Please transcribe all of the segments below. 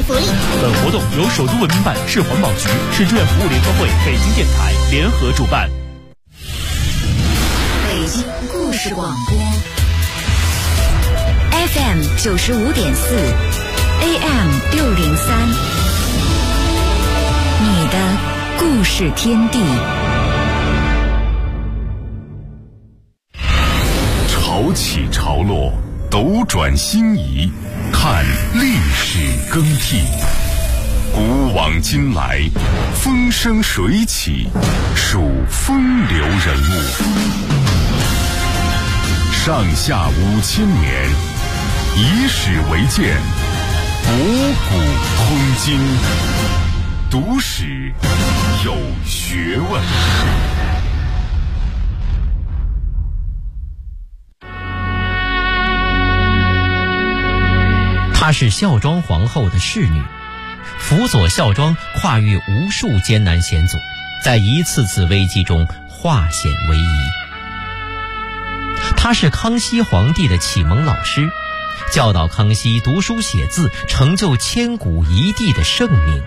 福利。 本活动由首都文明办、市环保局、市志愿服务联合会、北京电台联合主办。 北京故事广播 FM 95.4 AM 603，你的故事天地。 潮起潮落，斗转星移，看历史更替。古往今来，风生水起，数风流人物。上下5000年，以史为鉴，博古通今。读史有学问。 她是孝庄皇后的侍女，辅佐孝庄跨越无数艰难险阻，在一次次危机中化险为夷。她是康熙皇帝的启蒙老师，教导康熙读书写字，成就千古一帝的盛名。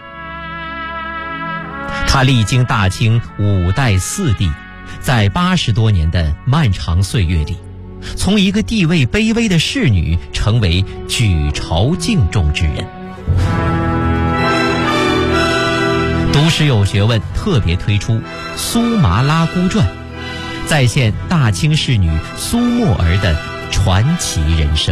她历经大清5代4帝，在80多年的漫长岁月里，从一个地位卑微的侍女成为举朝敬重之人。读史有学问特别推出《苏麻拉姑传》，再现大清侍女苏沫儿的传奇人生。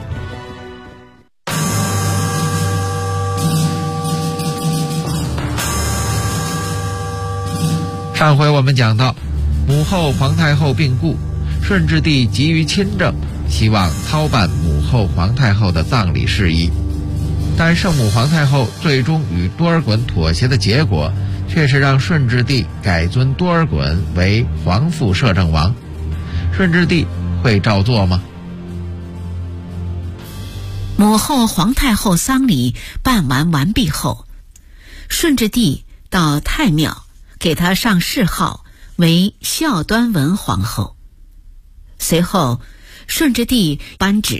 上回我们讲到，母后皇太后病故，顺治帝急于亲政，希望操办母后皇太后的葬礼事宜。但圣母皇太后最终与多尔衮妥协的结果，却是让顺治帝改尊多尔衮为皇父摄政王。顺治帝会照做吗？ 母后皇太后丧礼办完毕后，顺治帝到太庙给她上谥号为孝端文皇后。随后顺治帝颁旨：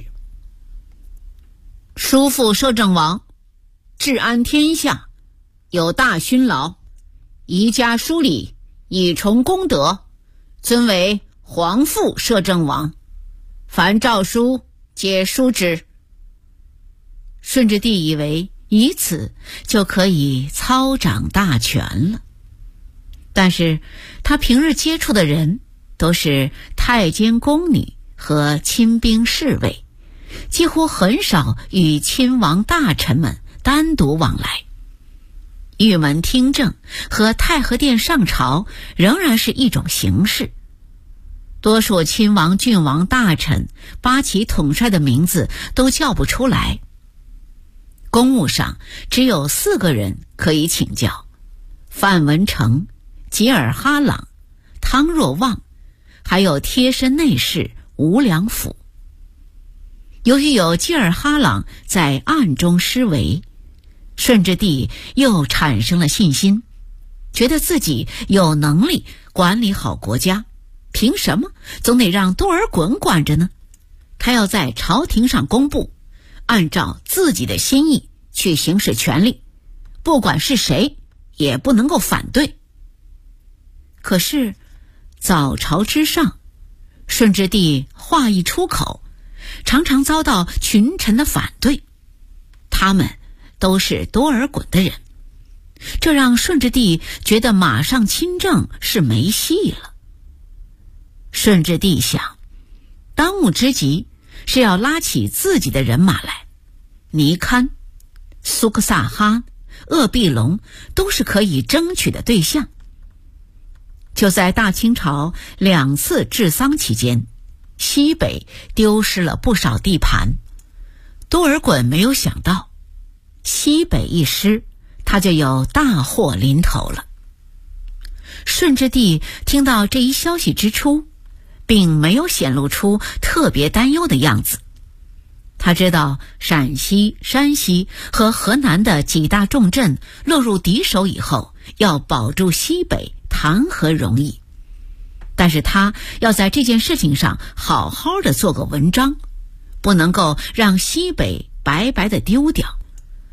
叔父摄政王治安天下，有大勋劳，宜家疏礼，以崇功德，尊为皇父摄政王，凡诏书皆书之。顺治帝以为以此就可以操掌大权了，但是他平日接触的人都是太监宫女和亲兵侍卫，几乎很少与亲王大臣们单独往来。御门听政和太和殿上朝仍然是一种形式，多数亲王、郡王、大臣、八旗统帅的名字都叫不出来。公务上只有4个人可以请教：范文成、吉尔哈朗、汤若望，还有贴身内侍吴良辅。由于有吉尔哈朗在暗中施为，顺治帝又产生了信心，觉得自己有能力管理好国家，凭什么总得让多尔衮管着呢？他要在朝廷上公布，按照自己的心意去行使权力，不管是谁也不能够反对。可是早朝之上，顺治帝话一出口，常常遭到群臣的反对，他们都是多尔衮的人，这让顺治帝觉得马上亲政是没戏了。顺治帝想，当务之急是要拉起自己的人马来，尼堪、苏克萨哈、鄂必隆都是可以争取的对象。就在大清朝2次治丧期间，西北丢失了不少地盘。多尔衮没有想到，西北一失，他就有大祸临头了。顺治帝听到这一消息之初，并没有显露出特别担忧的样子。他知道陕西、山西和河南的几大重镇落入敌手以后，要保住西北谈何容易，但是他要在这件事情上好好的做个文章，不能够让西北白白的丢掉。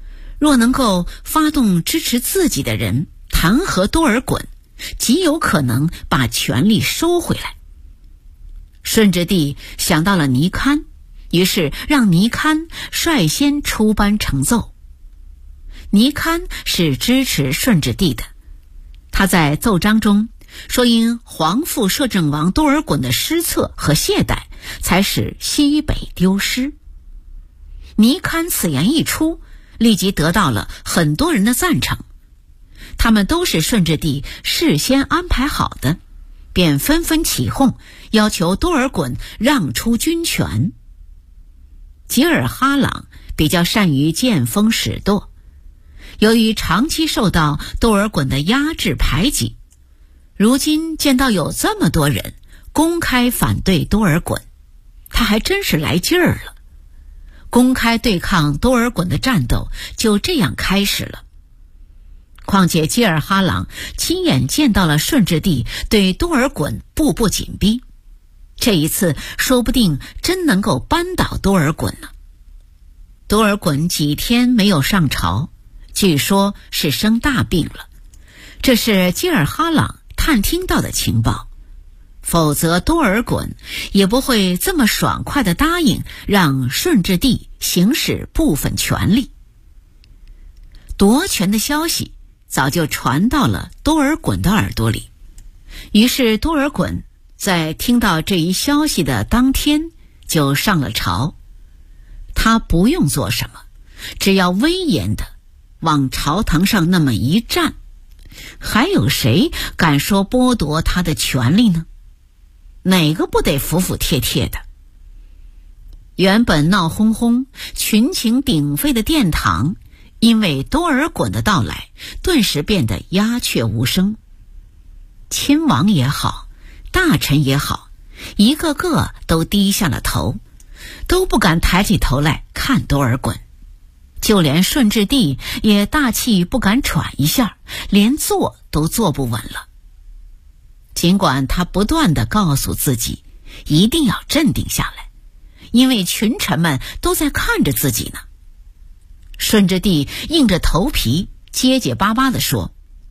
若能够发动支持自己的人弹劾多尔衮，极有可能把权力收回来。顺治帝想到了尼堪，于是让尼堪率先出班呈奏。尼堪是支持顺治帝的，他在奏章中说，因皇父摄政王多尔衮的失策和懈怠，才使西北丢失。尼堪此言一出，立即得到了很多人的赞成，他们都是顺治帝事先安排好的，便纷纷起哄，要求多尔衮让出军权。吉尔哈朗比较善于见风使舵，由于长期受到多尔衮的压制排挤，如今见到有这么多人公开反对多尔衮，他还真是来劲儿了。公开对抗多尔衮的战斗就这样开始了。况且吉尔哈朗亲眼见到了顺治帝对多尔衮步步紧逼，这一次说不定真能够扳倒多尔衮呢。多尔衮几天没有上朝，据说是生大病了，这是吉尔哈朗探听到的情报，否则多尔衮也不会这么爽快地答应让顺治帝行使部分权力。夺权的消息早就传到了多尔衮的耳朵里，于是多尔衮在听到这一消息的当天就上了朝。他不用做什么，只要威严地往朝堂上那么一站，还有谁敢说剥夺他的权利呢？哪个不得服服帖帖的？原本闹哄哄、群情鼎沸的殿堂，因为多尔衮的到来，顿时变得鸦雀无声。亲王也好，大臣也好，一个个都低下了头，都不敢抬起头来看多尔衮。就连顺治帝也大气不敢喘一下，连坐都坐不稳了。尽管他不断地告诉自己一定要镇定下来，因为群臣们都在看着自己呢。顺治帝硬着头皮结结巴巴地说：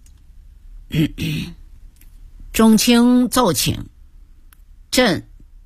众卿奏请，朕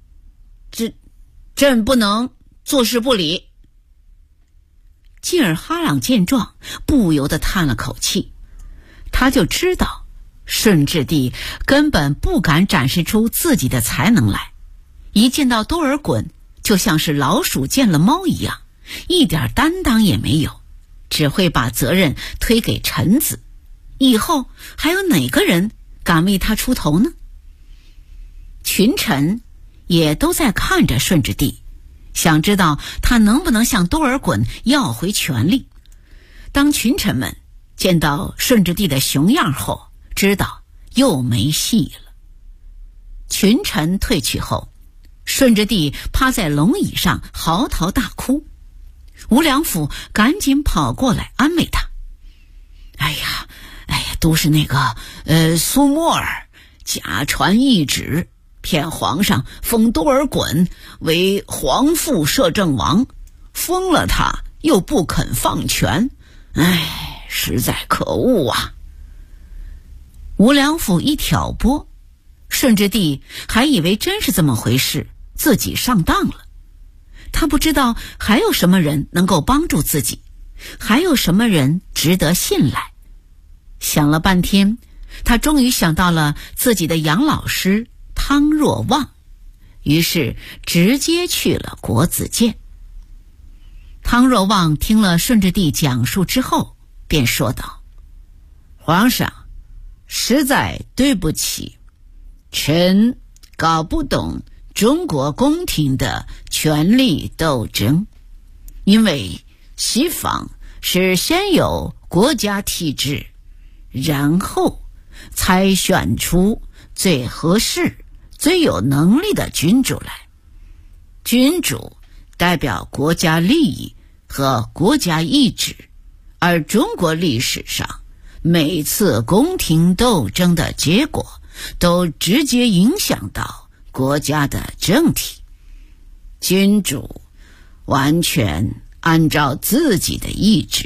不能坐视不理。吉尔哈朗见状，不由得叹了口气，他就知道顺治帝根本不敢展示出自己的才能来，一见到多尔衮就像是老鼠见了猫一样，一点担当也没有，只会把责任推给臣子，以后还有哪个人敢为他出头呢？群臣也都在看着顺治帝，想知道他能不能向多尔衮要回权力。当群臣们见到顺治帝的熊样后，知道又没戏了。群臣退去后，顺治帝趴在龙椅上嚎啕大哭。吴良辅赶紧跑过来安慰他：哎呀，都是那个苏沫儿假传懿旨，骗皇上封多尔衮为皇父摄政王，封了他又不肯放权，实在可恶啊！吴良辅一挑拨，顺治帝还以为真是这么回事，自己上当了。他不知道还有什么人能够帮助自己，还有什么人值得信赖。想了半天，他终于想到了自己的杨老师汤若望，于是直接去了国子监。汤若望听了顺治帝讲述之后，便说道：皇上，实在对不起，臣搞不懂中国宫廷的权力斗争，因为西方是先有国家体制，然后才选出最合适、最有能力的君主来。君主代表国家利益和国家意志，而中国历史上每次宫廷斗争的结果都直接影响到国家的政体。君主完全按照自己的意志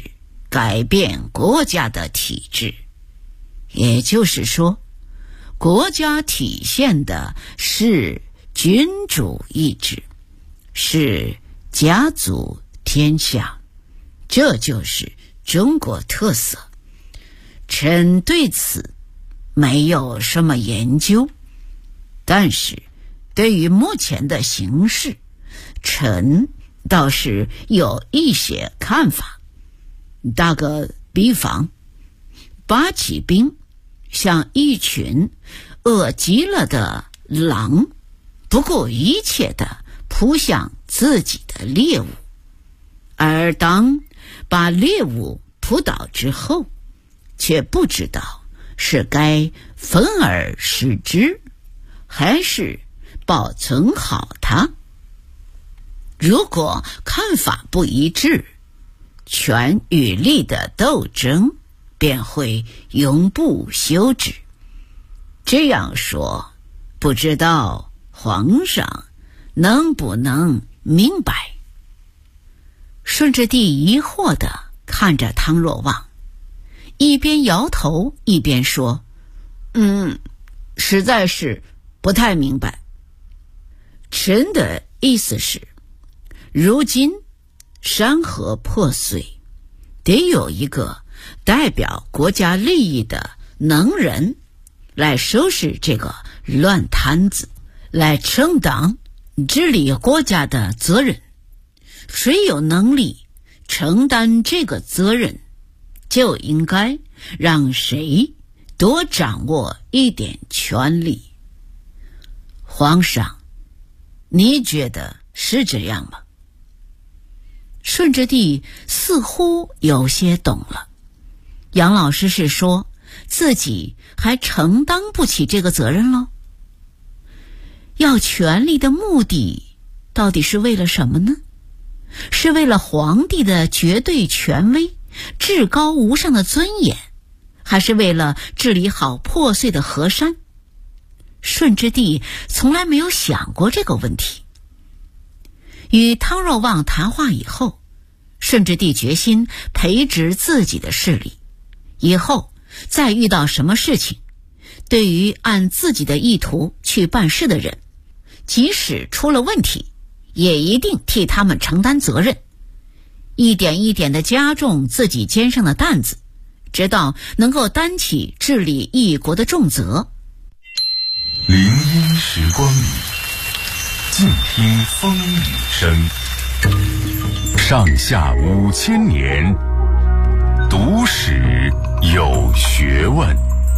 改变国家的体制。也就是说，国家体现的是君主意志，是家族天下，这就是中国特色。臣对此没有什么研究，但是对于目前的形势，臣倒是有一些看法。打个比方，八旗兵像一群饿极了的狼，不顾一切地扑向自己的猎物，而当把猎物扑倒之后，却不知道是该分而食之，还是保存好它。如果看法不一致，权与利的斗争便会永不休止。这样说，不知道皇上能不能明白？顺治帝疑惑地看着汤若望，一边摇头一边说：实在是不太明白。臣的意思是，如今山河破碎，得有一个代表国家利益的能人来收拾这个乱摊子，来承担治理国家的责任。谁有能力承担这个责任，就应该让谁多掌握一点权力。皇上，你觉得是这样吗？顺治帝似乎有些懂了。杨老师是说自己还承担不起这个责任喽？要权力的目的到底是为了什么呢？是为了皇帝的绝对权威、至高无上的尊严，还是为了治理好破碎的河山？顺治帝从来没有想过这个问题。与汤若望谈话以后，顺治帝决心培植自己的势力，以后再遇到什么事情，对于按自己的意图去办事的人，即使出了问题，也一定替他们承担责任，一点一点地加重自己肩上的担子，直到能够担起治理一国的重责。 林荫时光里，静听风雨声。上下5000年，读史有学问。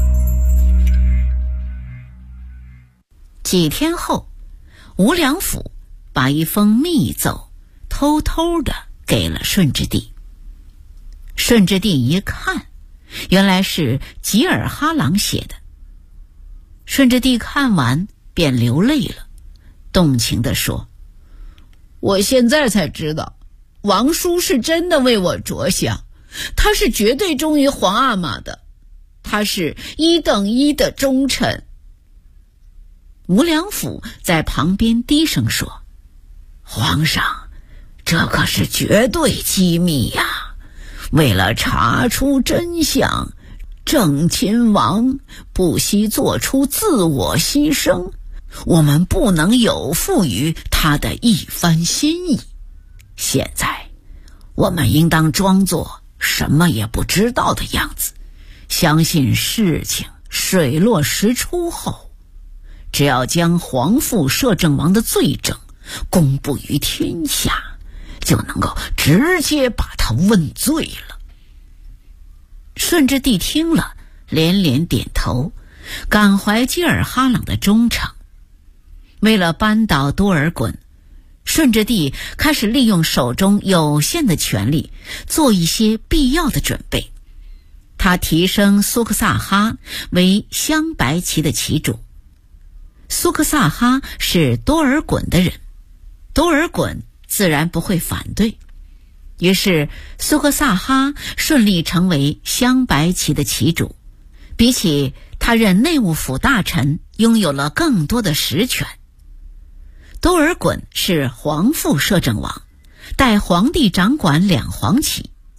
几天后，吴良辅把一封密奏偷偷地给了顺治帝。顺治帝一看，原来是吉尔哈朗写的。顺治帝看完便流泪了，动情地说：我现在才知道，王叔是真的为我着想，他是绝对忠于皇阿玛的，他是1等1的忠臣。吴良辅在旁边低声说：皇上，这可是绝对机密呀！为了查出真相，郑亲王不惜做出自我牺牲，我们不能有负于他的一番心意。现在我们应当装作什么也不知道的样子，相信事情水落石出后，只要将皇父摄政王的罪证公布于天下，就能够直接把他问罪了。顺治帝听了连连点头，感怀吉尔哈朗的忠诚。为了扳倒多尔衮，顺治帝开始利用手中有限的权力，做一些必要的准备。他提升苏克萨哈为镶白旗的旗主。苏克萨哈是多尔衮的人，多尔衮自然不会反对，于是苏克萨哈顺利成为镶白旗的旗主，比起他任内务府大臣拥有了更多的实权。多尔衮是皇父摄政王，代皇帝掌管2黄旗，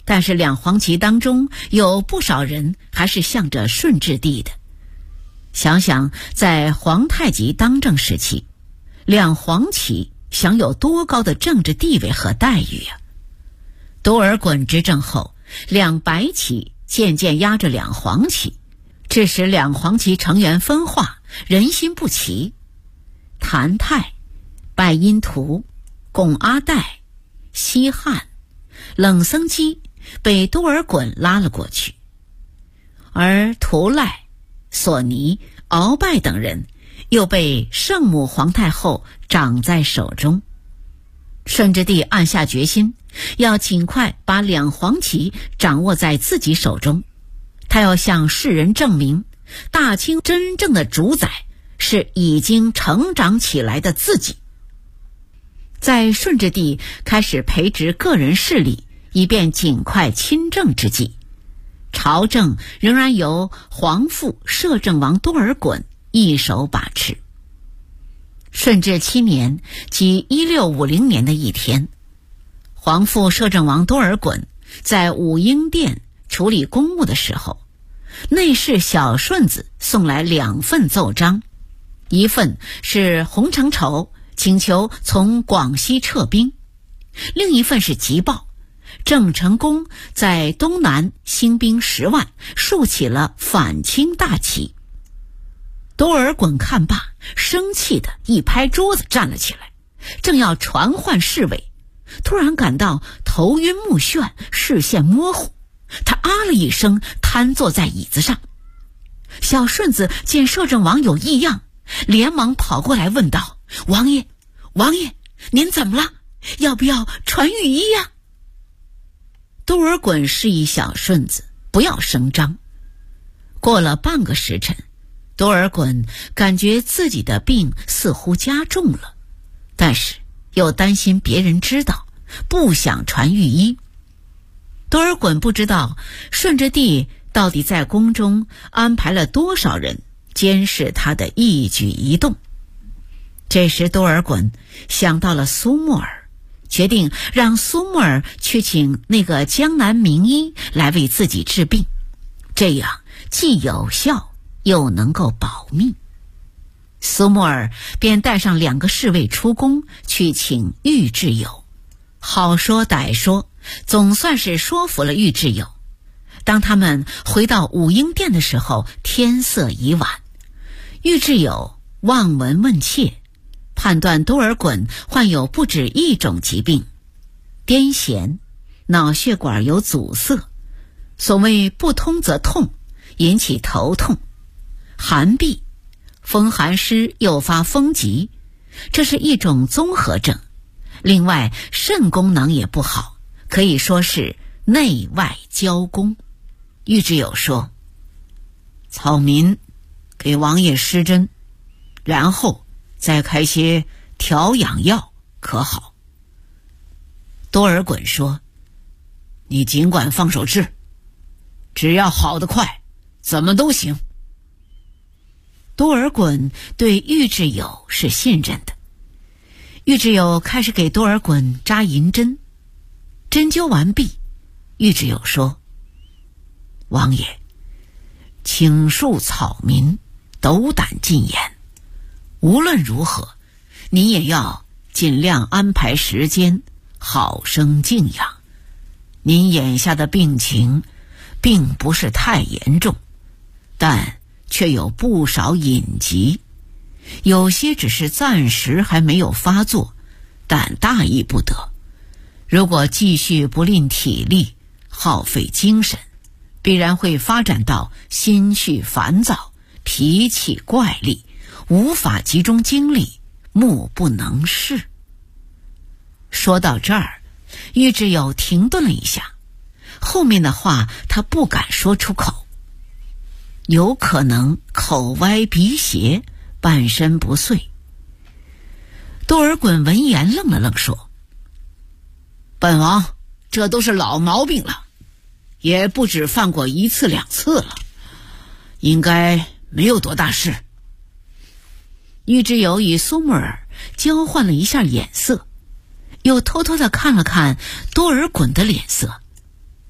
但是两黄旗当中有不少人还是向着顺治帝的。想想在皇太极当政时期，两黄旗享有多高的政治地位和待遇啊！多尔衮执政后，两白旗渐渐压着两黄旗，致使两黄旗成员分化，人心不齐。谭泰、拜因图、巩阿岱、西汉、冷僧基被多尔衮拉了过去，而图赖、索尼、鳌拜等人又被圣母皇太后掌在手中。顺治帝暗下决心，要尽快把两黄旗掌握在自己手中。他要向世人证明，大清真正的主宰是已经成长起来的自己。在顺治帝开始培植个人势力，以便尽快亲政之际，朝政仍然由皇父摄政王多尔衮一手把持。顺治7年，即1650年的一天，皇父摄政王多尔衮在武英殿处理公务的时候，内侍小顺子送来2份奏章，一份是洪承畴请求从广西撤兵，另一份是急报，郑成功在东南兴兵10万，竖起了反清大旗。多尔衮看罢，生气的一拍桌子站了起来，正要传唤侍卫，突然感到头晕目眩，视线模糊，他啊了一声，瘫坐在椅子上。小顺子见摄政王有异样，连忙跑过来问道：王爷，您怎么了？要不要传御医呀？多尔衮示意小顺子不要声张。过了半个时辰，多尔衮感觉自己的病似乎加重了，但是又担心别人知道，不想传御医。多尔衮不知道顺治帝到底在宫中安排了多少人监视他的一举一动。这时多尔衮想到了苏木尔，决定让苏木尔去请那个江南名医来为自己治病，这样既有效又能够保命。苏木尔便带上2个侍卫出宫去请玉质友，好说歹说，总算是说服了玉质友。当他们回到武英殿的时候，天色已晚。玉质友望闻问切，判断多尔衮患有不止一种疾病：癫痫、脑血管有阻塞，所谓不通则痛，引起头痛；寒痹，风寒湿诱发风疾，这是一种综合症。另外肾功能也不好，可以说是内外交攻。玉质友说：草民给王爷施针，然后再开些调养药，可好？多尔衮说：你尽管放手治，只要好得快，怎么都行。多尔衮对玉质友是信任的。玉质友开始给多尔衮扎银针，针灸完毕，玉质友说：王爷，请恕草民斗胆进言，无论如何，你也要尽量安排时间，好生静养。您眼下的病情并不是太严重，但却有不少隐疾，有些只是暂时还没有发作，但大意不得。如果继续不吝体力，耗费精神，必然会发展到心绪烦躁、脾气怪戾，无法集中精力，目不能视。说到这儿，玉质友停顿了一下，后面的话他不敢说出口，有可能口歪鼻斜，半身不遂。多尔衮闻言愣了愣，说：本王这都是老毛病了，也不止犯过1次2次了，应该没有多大事。玉质友与苏木尔交换了一下眼色，又偷偷地看了看多尔衮的脸色。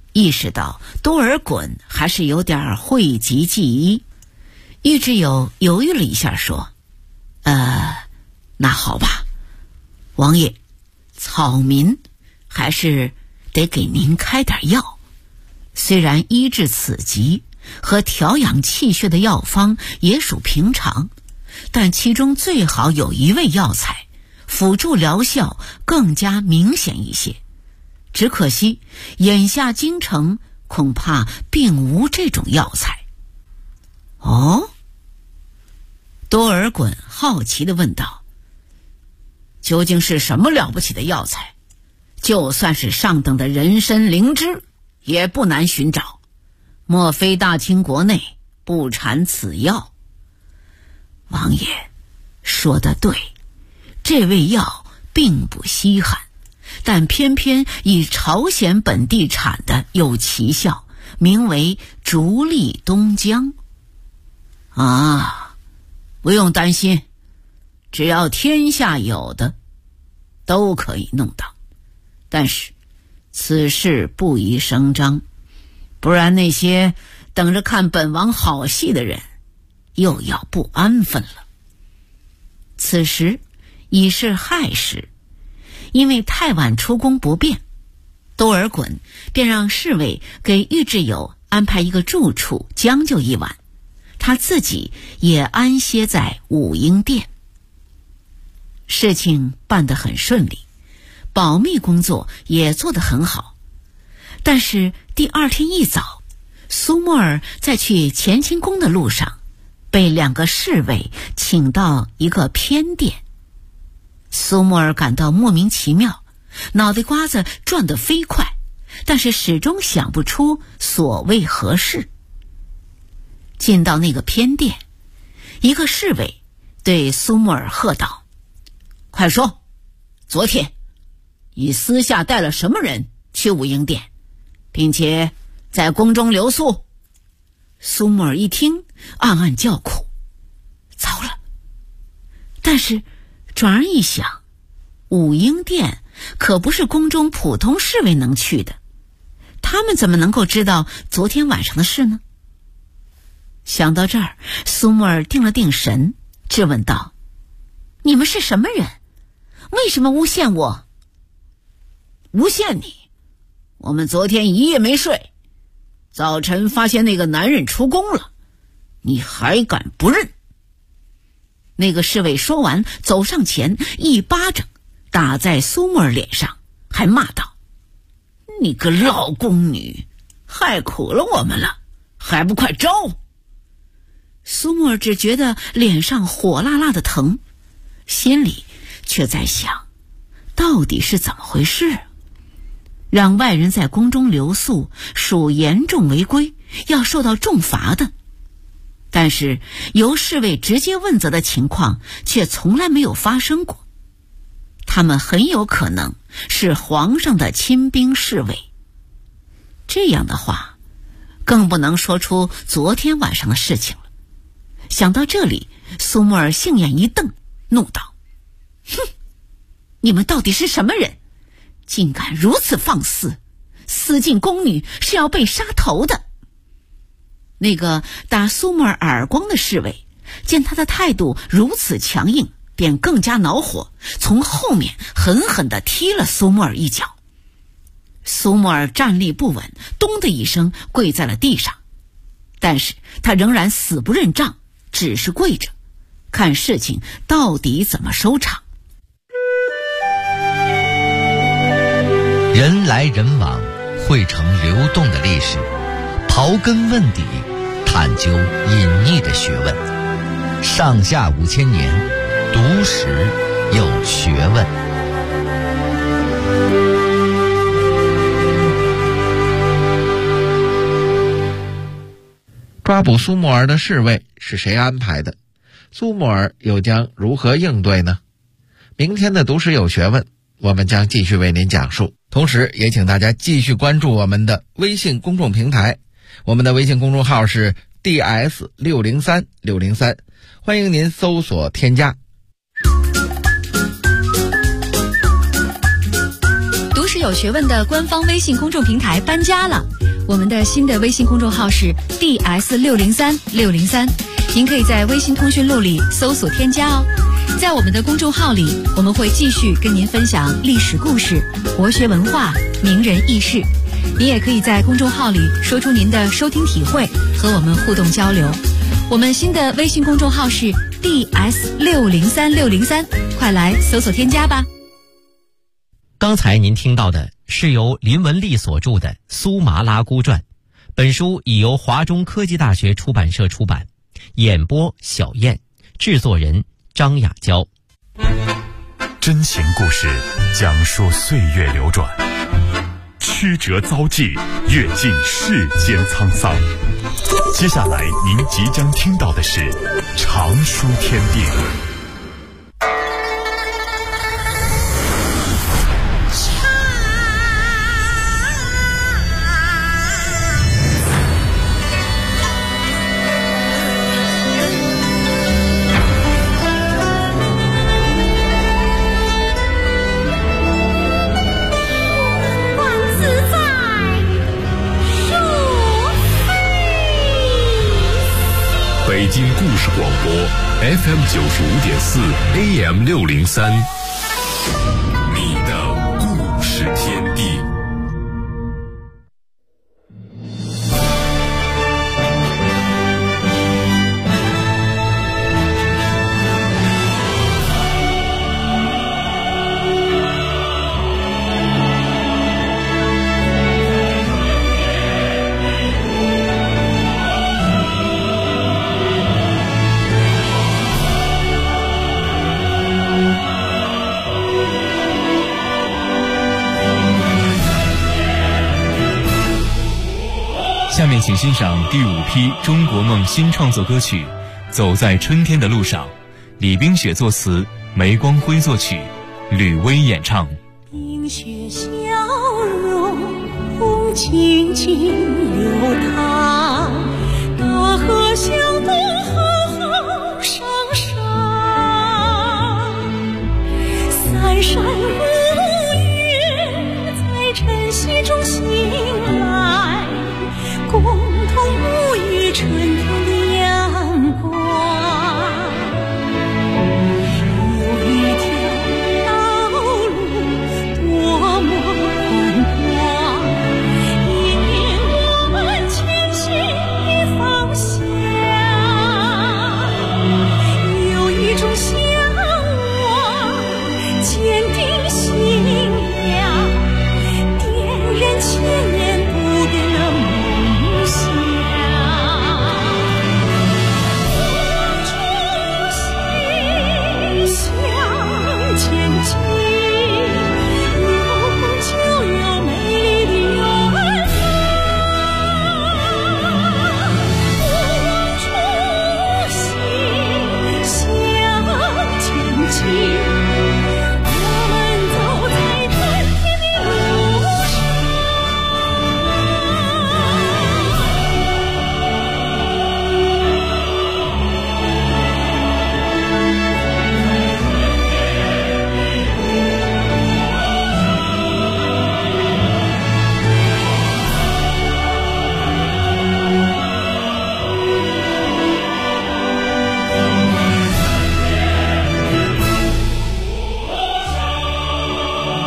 意识到多尔衮还是有点讳疾忌医。玉之友犹豫了一下说：那好吧，王爷，草民还是得给您开点药。虽然医治此疾和调养气血的药方也属平常，但其中最好有一味药材，辅助疗效更加明显一些。只可惜眼下京城恐怕并无这种药材。哦？多尔衮好奇地问道：究竟是什么了不起的药材？就算是上等的人参灵芝也不难寻找，莫非大清国内不产此药？王爷说得对，这味药并不稀罕，但偏偏以朝鲜本地产的有奇效，名为竹立东江。不用担心，只要天下有的都可以弄到，但是此事不宜声张，不然那些等着看本王好戏的人又要不安分了。此时已是亥时，因为太晚出宫不便，多尔衮便让侍卫给玉之友安排一个住处将就一晚，他自己也安歇在武英殿。事情办得很顺利，保密工作也做得很好。但是第二天一早，苏沫儿在去乾清宫的路上被2个侍卫请到一个偏殿。苏沫儿感到莫名其妙，脑袋瓜子转得飞快，但是始终想不出所谓何事。进到那个偏殿，一个侍卫对苏沫儿喝道：快说，昨天你私下带了什么人去武英殿，并且在宫中留宿？苏沫儿一听，暗暗叫苦，糟了。但是转而一想，武英殿可不是宫中普通侍卫能去的，他们怎么能够知道昨天晚上的事呢？想到这儿，苏沫儿定了定神，质问道：你们是什么人？为什么诬陷我？诬陷你？我们昨天一夜没睡，早晨发现那个男人出宫了，你还敢不认？那个侍卫说完，走上前一巴掌打在苏沫儿脸上，还骂道：你个老宫女，害苦了我们了，还不快招！苏沫儿只觉得脸上火辣辣的疼，心里却在想，到底是怎么回事？让外人在宫中留宿属严重违规，要受到重罚的。但是由侍卫直接问责的情况却从来没有发生过，他们很有可能是皇上的亲兵侍卫。这样的话，更不能说出昨天晚上的事情了。想到这里，苏沫儿杏眼一瞪，怒道：哼，你们到底是什么人？竟敢如此放肆，私进宫女是要被杀头的。那个打苏沫儿耳光的侍卫见他的态度如此强硬，便更加恼火，从后面狠狠地踢了苏沫儿一脚。苏沫儿站立不稳，咚的一声跪在了地上，但是他仍然死不认账，只是跪着，看事情到底怎么收场。 人来人往，汇成流动的历史，刨根问底，探究隐匿的学问。上下5000年，读史有学问。 抓捕苏沫儿的侍卫是谁安排的？苏沫儿又将如何应对呢？明天的读史有学问，我们将继续为您讲述。同时也请大家继续关注我们的微信公众平台，我们的微信公众号是 DS603603，欢迎您搜索添加。 读史有有学问的官方微信公众平台搬家了，我们的新的微信公众号是 DS603603，您可以在微信通讯录里搜索添加哦。在我们的公众号里，我们会继续跟您分享历史故事、国学文化、名人轶事。您也可以在公众号里说出您的收听体会，和我们互动交流。我们新的微信公众号是 DS603603，快来搜索添加吧。 刚才您听到的是由林文丽所著的《苏麻拉姑传》，本书已由华中科技大学出版社出版，演播小燕，制作人张雅娇。 真情故事讲述岁月流转，曲折遭际，阅尽世间沧桑。接下来您即将听到的是常书天地。 北京故事广播 FM 95.4 AM 603，你的故事天地。 下面请欣赏第5批中国梦新创作歌曲《走在春天的路上》，李冰雪作词，梅光辉作曲，吕薇演唱。 冰雪消融，风轻轻流淌，大河向东浩浩汤汤，三山五岳在晨曦中醒来，共同沐浴春天的阳光。有一条道路多么宽广，引领我们前行的方向。有一种向往，坚定信仰，点燃千年不变的梦想。我初心向前进，有梦就有美丽的远方。我初心向前进，我们走在春天的路上。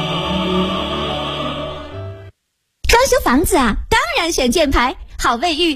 装修房子啊，当然选箭牌，好卫浴，